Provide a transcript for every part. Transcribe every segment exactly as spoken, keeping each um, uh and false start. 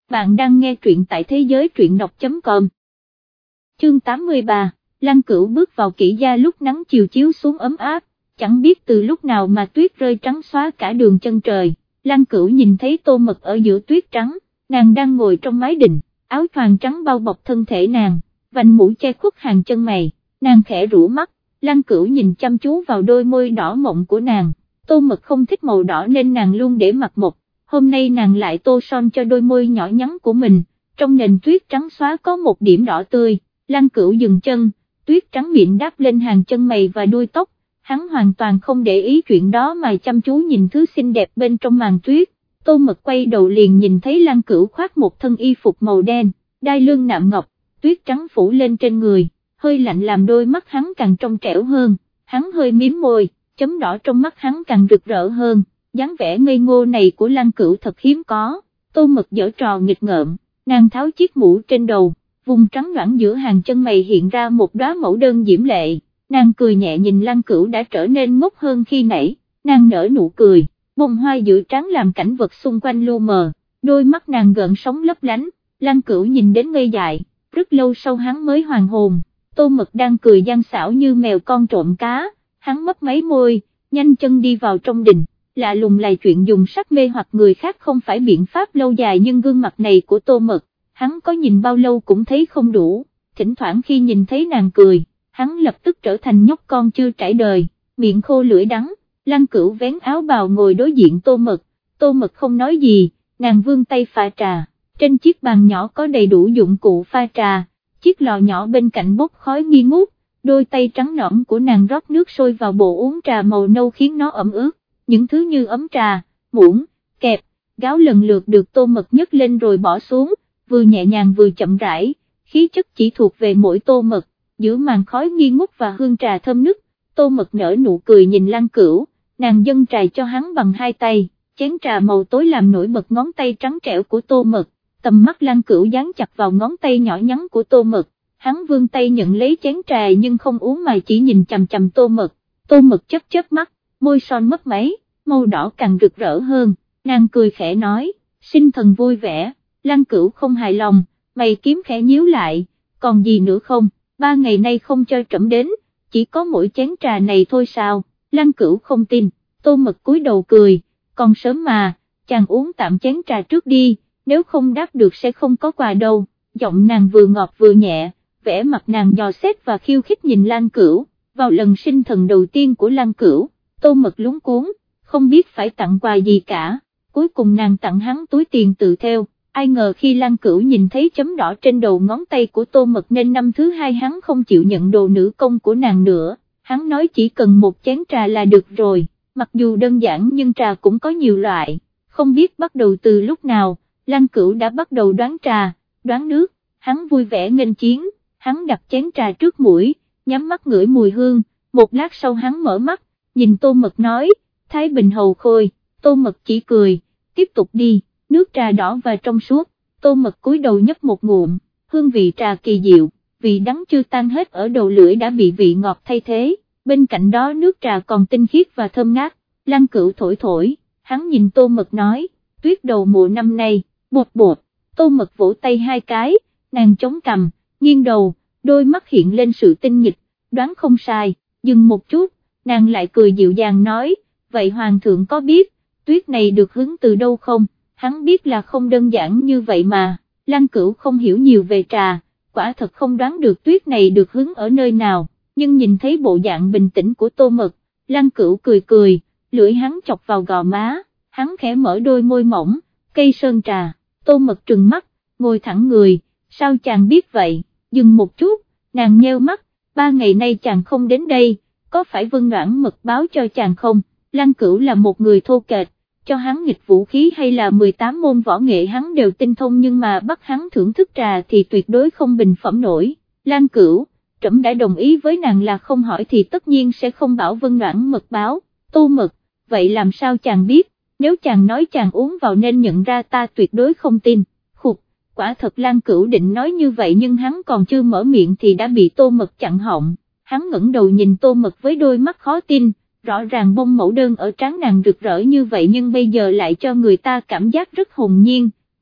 Bạn đang nghe truyện tại thế giới truyện đọc chấm com. Chương tám mươi ba, Lăng Cửu bước vào Kỷ gia lúc nắng chiều chiếu xuống ấm áp, chẳng biết từ lúc nào mà tuyết rơi trắng xóa cả đường chân trời. Lăng Cửu nhìn thấy Tô Mật ở giữa tuyết trắng, nàng đang ngồi trong mái đình, áo choàng trắng bao bọc thân thể nàng, vành mũ che khuất hàng chân mày, nàng khẽ rũ mắt. Lăng Cửu nhìn chăm chú vào đôi môi đỏ mọng của nàng. Tô Mật không thích màu đỏ nên nàng luôn để mặt một, hôm nay nàng lại tô son cho đôi môi nhỏ nhắn của mình, trong nền tuyết trắng xóa có một điểm đỏ tươi. Lăng Cửu dừng chân, tuyết trắng mịn đáp lên hàng chân mày và đuôi tóc, hắn hoàn toàn không để ý chuyện đó mà chăm chú nhìn thứ xinh đẹp bên trong màn tuyết. Tô Mật quay đầu liền nhìn thấy Lăng Cửu khoác một thân y phục màu đen, đai lưng nạm ngọc, tuyết trắng phủ lên trên người, hơi lạnh làm đôi mắt hắn càng trong trẻo hơn, hắn hơi miếm môi, chấm đỏ trong mắt hắn càng rực rỡ hơn, dáng vẻ ngây ngô này của Lăng Cửu thật hiếm có. Tô Mật giở trò nghịch ngợm, nàng tháo chiếc mũ trên đầu, vùng trắng loãng giữa hàng chân mày hiện ra một đóa mẫu đơn diễm lệ, nàng cười nhẹ nhìn Lăng Cửu đã trở nên ngốc hơn khi nãy, nàng nở nụ cười, bông hoa giữa trắng làm cảnh vật xung quanh lu mờ, đôi mắt nàng gợn sóng lấp lánh. Lăng Cửu nhìn đến ngây dại, rất lâu sau hắn mới hoàn hồn. Tô Mật đang cười gian xảo như mèo con trộm cá, hắn mấp máy môi, nhanh chân đi vào trong đình. Lạ lùng là chuyện dùng sắc mê hoặc người khác không phải biện pháp lâu dài, nhưng gương mặt này của Tô Mật, hắn có nhìn bao lâu cũng thấy không đủ, thỉnh thoảng khi nhìn thấy nàng cười, hắn lập tức trở thành nhóc con chưa trải đời, miệng khô lưỡi đắng. Lăng Cửu vén áo bào ngồi đối diện Tô Mật, Tô Mật không nói gì, nàng vươn tay pha trà, trên chiếc bàn nhỏ có đầy đủ dụng cụ pha trà, chiếc lò nhỏ bên cạnh bốc khói nghi ngút, đôi tay trắng nõn của nàng rót nước sôi vào bộ uống trà màu nâu khiến nó ẩm ướt. Những thứ như ấm trà, muỗng, kẹp, gáo lần lượt được Tô Mật nhấc lên rồi bỏ xuống, vừa nhẹ nhàng vừa chậm rãi, khí chất chỉ thuộc về mỗi Tô Mật. Giữa màn khói nghi ngút và hương trà thơm nức, Tô Mật nở nụ cười nhìn Lăng Cửu, nàng dâng trà cho hắn bằng hai tay, chén trà màu tối làm nổi bật ngón tay trắng trẻo của Tô Mật, tầm mắt Lăng Cửu dán chặt vào ngón tay nhỏ nhắn của Tô Mật, hắn vươn tay nhận lấy chén trà nhưng không uống mà chỉ nhìn chằm chằm Tô Mật. Tô Mật chớp chớp mắt, môi son mất máy, màu đỏ càng rực rỡ hơn, nàng cười khẽ nói, sinh thần vui vẻ. Lăng Cửu không hài lòng, mày kiếm khẽ nhíu lại, còn gì nữa không, ba ngày nay không cho trẫm đến, chỉ có mỗi chén trà này thôi sao? Lăng Cửu không tin. Tô Mật cúi đầu cười, còn sớm mà, chàng uống tạm chén trà trước đi, nếu không đáp được sẽ không có quà đâu. Giọng nàng vừa ngọt vừa nhẹ, vẻ mặt nàng dò xét và khiêu khích nhìn Lăng Cửu. Vào lần sinh thần đầu tiên của Lăng Cửu, Tô Mật lúng cuống, không biết phải tặng quà gì cả, cuối cùng nàng tặng hắn túi tiền tự theo. Ai ngờ khi Lăng Cửu nhìn thấy chấm đỏ trên đầu ngón tay của Tô Mật nên năm thứ hai hắn không chịu nhận đồ nữ công của nàng nữa, hắn nói chỉ cần một chén trà là được rồi, mặc dù đơn giản nhưng trà cũng có nhiều loại, không biết bắt đầu từ lúc nào, Lăng Cửu đã bắt đầu đoán trà, đoán nước, hắn vui vẻ nghênh chiến, hắn đặt chén trà trước mũi, nhắm mắt ngửi mùi hương, một lát sau hắn mở mắt, nhìn Tô Mật nói, Thái Bình hầu khôi. Tô Mật chỉ cười, tiếp tục đi. Nước trà đỏ và trong suốt, Tô Mật cúi đầu nhấp một ngụm, hương vị trà kỳ diệu, vị đắng chưa tan hết ở đầu lưỡi đã bị vị ngọt thay thế, bên cạnh đó nước trà còn tinh khiết và thơm ngát. Lăng Cửu thổi thổi, hắn nhìn Tô Mật nói, tuyết đầu mùa năm nay, bột bột. Tô Mật vỗ tay hai cái, nàng chống cằm, nghiêng đầu, đôi mắt hiện lên sự tinh nghịch, đoán không sai. Dừng một chút, nàng lại cười dịu dàng nói, vậy hoàng thượng có biết, tuyết này được hứng từ đâu không? Hắn biết là không đơn giản như vậy mà. Lăng Cửu không hiểu nhiều về trà, quả thật không đoán được tuyết này được hứng ở nơi nào, nhưng nhìn thấy bộ dạng bình tĩnh của Tô Mật, Lăng Cửu cười cười, lưỡi hắn chọc vào gò má, hắn khẽ mở đôi môi mỏng, cây sơn trà. Tô Mật trừng mắt, ngồi thẳng người, sao chàng biết vậy? Dừng một chút, nàng nheo mắt, ba ngày nay chàng không đến đây, có phải Vân Noãn mật báo cho chàng không? Lăng Cửu là một người thô kệch, cho hắn nghịch vũ khí hay là mười tám môn võ nghệ hắn đều tinh thông, nhưng mà bắt hắn thưởng thức trà thì tuyệt đối không bình phẩm nổi. Lăng Cửu, trẫm đã đồng ý với nàng là không hỏi thì tất nhiên sẽ không bảo Vân Noãn mật báo. Tô Mật, vậy làm sao chàng biết? Nếu chàng nói chàng uống vào nên nhận ra ta tuyệt đối không tin. Khục, quả thật Lăng Cửu định nói như vậy nhưng hắn còn chưa mở miệng thì đã bị Tô Mật chặn họng. Hắn ngẩng đầu nhìn Tô Mật với đôi mắt khó tin, rõ ràng bông mẫu đơn ở trán nàng rực rỡ như vậy nhưng bây giờ lại cho người ta cảm giác rất hồn nhiên,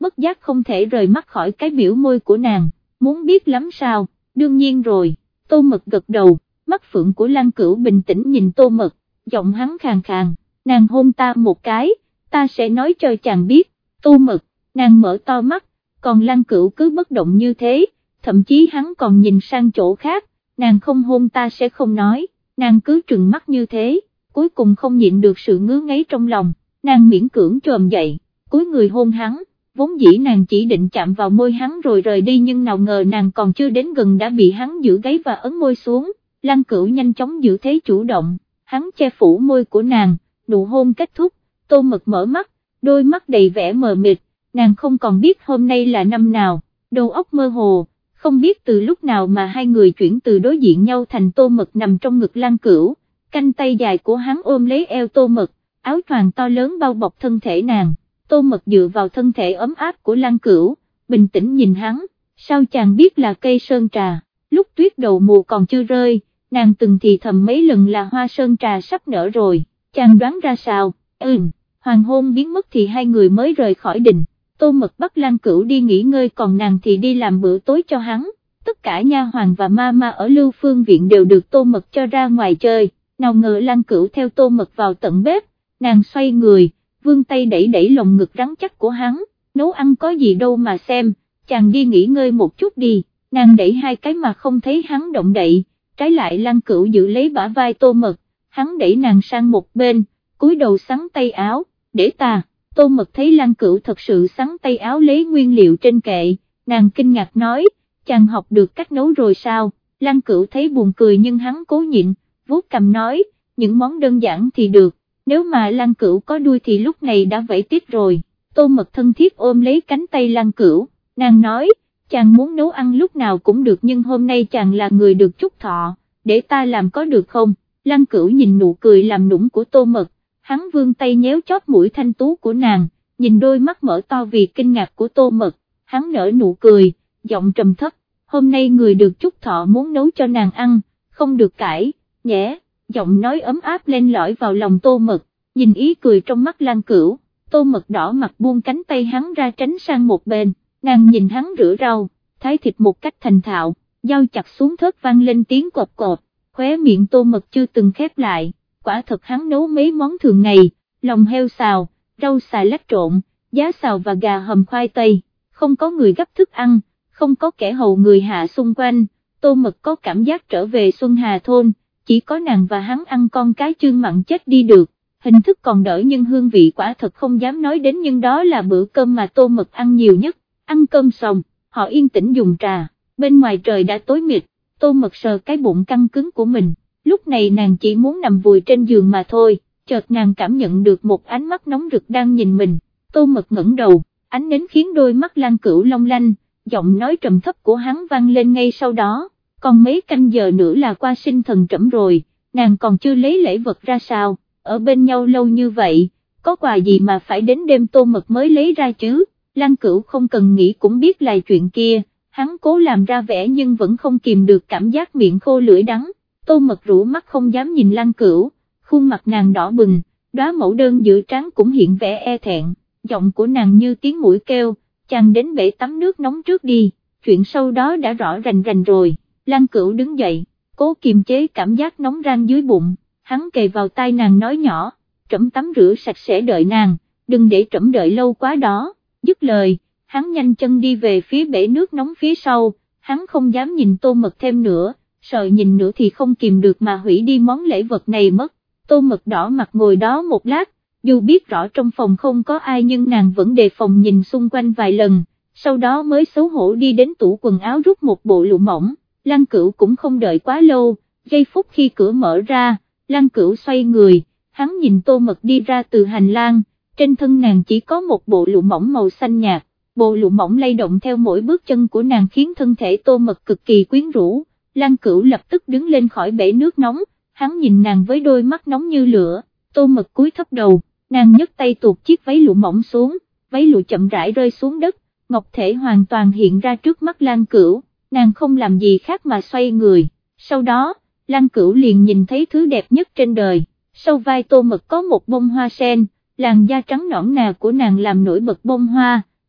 bất giác không thể rời mắt khỏi cái biểu môi của nàng, muốn biết lắm sao, đương nhiên rồi. Tô Mật gật đầu, mắt phượng của Lăng Cửu bình tĩnh nhìn Tô Mật, giọng hắn khàn khàn, nàng hôn ta một cái, ta sẽ nói cho chàng biết. Tô Mật, nàng mở to mắt, còn Lăng Cửu cứ bất động như thế, thậm chí hắn còn nhìn sang chỗ khác, nàng không hôn ta sẽ không nói, nàng cứ trừng mắt như thế, cuối cùng không nhịn được sự ngứa ngáy trong lòng, nàng miễn cưỡng trồm dậy, cúi người hôn hắn, vốn dĩ nàng chỉ định chạm vào môi hắn rồi rời đi nhưng nào ngờ nàng còn chưa đến gần đã bị hắn giữ gáy và ấn môi xuống. Lăng Cửu nhanh chóng giữ thế chủ động, hắn che phủ môi của nàng, nụ hôn kết thúc, Tô Mật mở mắt, đôi mắt đầy vẻ mờ mịt, nàng không còn biết hôm nay là năm nào, đầu óc mơ hồ, không biết từ lúc nào mà hai người chuyển từ đối diện nhau thành Tô Mật nằm trong ngực Lăng Cửu, canh tay dài của hắn ôm lấy eo Tô Mật, áo choàng to lớn bao bọc thân thể nàng, Tô Mật dựa vào thân thể ấm áp của Lăng Cửu, bình tĩnh nhìn hắn, sao chàng biết là cây sơn trà, lúc tuyết đầu mùa còn chưa rơi, nàng từng thì thầm mấy lần là hoa sơn trà sắp nở rồi, chàng đoán ra sao, ừm, hoàng hôn biến mất thì hai người mới rời khỏi đình. Tô Mật bắt Lăng Cửu đi nghỉ ngơi còn nàng thì đi làm bữa tối cho hắn, tất cả nha hoàn và ma ma ở Lưu Phương viện đều được Tô Mật cho ra ngoài chơi, nào ngờ Lăng Cửu theo Tô Mật vào tận bếp, nàng xoay người, vươn tay đẩy đẩy lồng ngực rắn chắc của hắn, nấu ăn có gì đâu mà xem, chàng đi nghỉ ngơi một chút đi, nàng đẩy hai cái mà không thấy hắn động đậy, trái lại Lăng Cửu giữ lấy bả vai Tô Mật, hắn đẩy nàng sang một bên, cúi đầu xắn tay áo, để ta. Tô Mật thấy Lăng Cửu thật sự xắn tay áo lấy nguyên liệu trên kệ, nàng kinh ngạc nói, chàng học được cách nấu rồi sao, Lăng Cửu thấy buồn cười nhưng hắn cố nhịn, vuốt cằm nói, những món đơn giản thì được, nếu mà Lăng Cửu có đuôi thì lúc này đã vẫy tít rồi. Tô Mật thân thiết ôm lấy cánh tay Lăng Cửu, nàng nói, chàng muốn nấu ăn lúc nào cũng được nhưng hôm nay chàng là người được chúc thọ, để ta làm có được không? Lăng Cửu nhìn nụ cười làm nũng của Tô Mật, hắn vươn tay nhéo chóp mũi thanh tú của nàng, nhìn đôi mắt mở to vì kinh ngạc của Tô Mật, hắn nở nụ cười, giọng trầm thấp, hôm nay người được chúc thọ muốn nấu cho nàng ăn, không được cãi, nhẽ, giọng nói ấm áp lên lỏi vào lòng Tô Mật, nhìn ý cười trong mắt Lăng Cửu, Tô Mật đỏ mặt buông cánh tay hắn ra tránh sang một bên, nàng nhìn hắn rửa rau, thái thịt một cách thành thạo, dao chặt xuống thớt vang lên tiếng cộp cộp, khóe miệng Tô Mật chưa từng khép lại. Quả thật hắn nấu mấy món thường ngày, lòng heo xào, rau xà lách trộn, giá xào và gà hầm khoai tây, không có người gấp thức ăn, không có kẻ hầu người hạ xung quanh, Tô Mật có cảm giác trở về Xuân Hà thôn, chỉ có nàng và hắn ăn con cá chương mặn chết đi được, hình thức còn đỡ nhưng hương vị quả thật không dám nói đến nhưng đó là bữa cơm mà Tô Mật ăn nhiều nhất, ăn cơm xong, họ yên tĩnh dùng trà, bên ngoài trời đã tối mịt, Tô Mật sờ cái bụng căng cứng của mình. Lúc này nàng chỉ muốn nằm vùi trên giường mà thôi, chợt nàng cảm nhận được một ánh mắt nóng rực đang nhìn mình, Tô Mật ngẩng đầu, ánh nến khiến đôi mắt Lăng Cửu long lanh, giọng nói trầm thấp của hắn vang lên ngay sau đó, còn mấy canh giờ nữa là qua sinh thần trẫm rồi, nàng còn chưa lấy lễ vật ra sao, ở bên nhau lâu như vậy, có quà gì mà phải đến đêm Tô Mật mới lấy ra chứ, Lăng Cửu không cần nghĩ cũng biết là chuyện kia, hắn cố làm ra vẻ nhưng vẫn không kìm được cảm giác miệng khô lưỡi đắng. Tô Mật rũ mắt không dám nhìn Lăng Cửu, khuôn mặt nàng đỏ bừng, đóa mẫu đơn giữa trán cũng hiện vẻ e thẹn, giọng của nàng như tiếng mũi kêu, chàng đến bể tắm nước nóng trước đi, chuyện sau đó đã rõ rành rành rồi. Lăng Cửu đứng dậy, cố kiềm chế cảm giác nóng rang dưới bụng, hắn kề vào tai nàng nói nhỏ, trẫm tắm rửa sạch sẽ đợi nàng, đừng để trẫm đợi lâu quá đó, dứt lời, hắn nhanh chân đi về phía bể nước nóng phía sau, hắn không dám nhìn Tô Mật thêm nữa. Sợ nhìn nữa thì không kìm được mà hủy đi món lễ vật này mất, Tô Mật đỏ mặt ngồi đó một lát, dù biết rõ trong phòng không có ai nhưng nàng vẫn đề phòng nhìn xung quanh vài lần, sau đó mới xấu hổ đi đến tủ quần áo rút một bộ lụa mỏng, Lăng Cửu cũng không đợi quá lâu, giây phút khi cửa mở ra, Lăng Cửu xoay người, hắn nhìn Tô Mật đi ra từ hành lang, trên thân nàng chỉ có một bộ lụa mỏng màu xanh nhạt, bộ lụa mỏng lay động theo mỗi bước chân của nàng khiến thân thể Tô Mật cực kỳ quyến rũ. Lăng Cửu lập tức đứng lên khỏi bể nước nóng, hắn nhìn nàng với đôi mắt nóng như lửa, Tô Mật cúi thấp đầu, nàng nhấc tay tuột chiếc váy lụa mỏng xuống, váy lụa chậm rãi rơi xuống đất, ngọc thể hoàn toàn hiện ra trước mắt Lăng Cửu, nàng không làm gì khác mà xoay người, sau đó, Lăng Cửu liền nhìn thấy thứ đẹp nhất trên đời, sau vai Tô Mật có một bông hoa sen, làn da trắng nõn nà của nàng làm nổi bật bông hoa,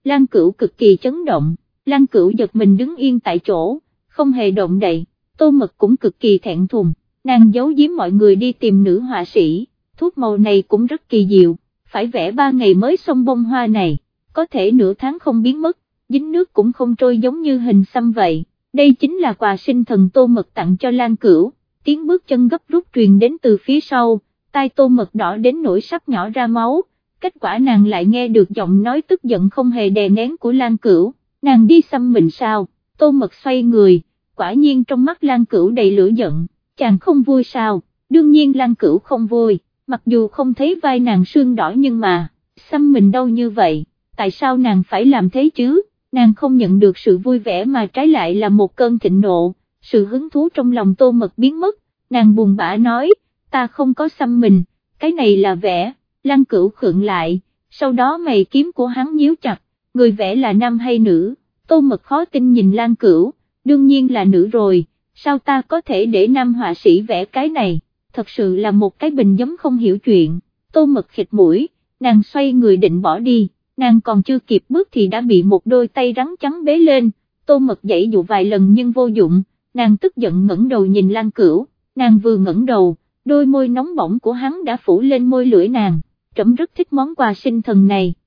Lan Cửu cực kỳ chấn động, Lan Cửu giật mình đứng yên tại chỗ, không hề động đậy, Tô Mật cũng cực kỳ thẹn thùng, nàng giấu giếm mọi người đi tìm nữ họa sĩ, thuốc màu này cũng rất kỳ diệu, phải vẽ ba ngày mới xong bông hoa này, có thể nửa tháng không biến mất, dính nước cũng không trôi giống như hình xăm vậy, đây chính là quà sinh thần Tô Mật tặng cho Lan Cửu. Tiếng bước chân gấp rút truyền đến từ phía sau, tai Tô Mật đỏ đến nỗi sắp nhỏ ra máu, kết quả nàng lại nghe được giọng nói tức giận không hề đè nén của Lan Cửu, nàng đi xăm mình sao? Tô Mật xoay người, quả nhiên trong mắt Lan Cửu đầy lửa giận, chàng không vui sao? Đương nhiên Lan Cửu không vui, mặc dù không thấy vai nàng sưng đỏ nhưng mà, xăm mình đau như vậy, tại sao nàng phải làm thế chứ? Nàng không nhận được sự vui vẻ mà trái lại là một cơn thịnh nộ, sự hứng thú trong lòng Tô Mật biến mất, nàng buồn bã nói, ta không có xăm mình, cái này là vẽ. Lan Cửu khựng lại, sau đó mày kiếm của hắn nhíu chặt, người vẽ là nam hay nữ? Tô Mật khó tin nhìn Lan Cửu, đương nhiên là nữ rồi, sao ta có thể để nam họa sĩ vẽ cái này, thật sự là một cái bình giấm không hiểu chuyện. Tô Mật khịt mũi, nàng xoay người định bỏ đi, nàng còn chưa kịp bước thì đã bị một đôi tay rắn trắng bế lên, Tô Mật giãy dụ vài lần nhưng vô dụng, nàng tức giận ngẩng đầu nhìn Lan Cửu, nàng vừa ngẩng đầu, đôi môi nóng bỏng của hắn đã phủ lên môi lưỡi nàng, trẫm rất thích món quà sinh thần này.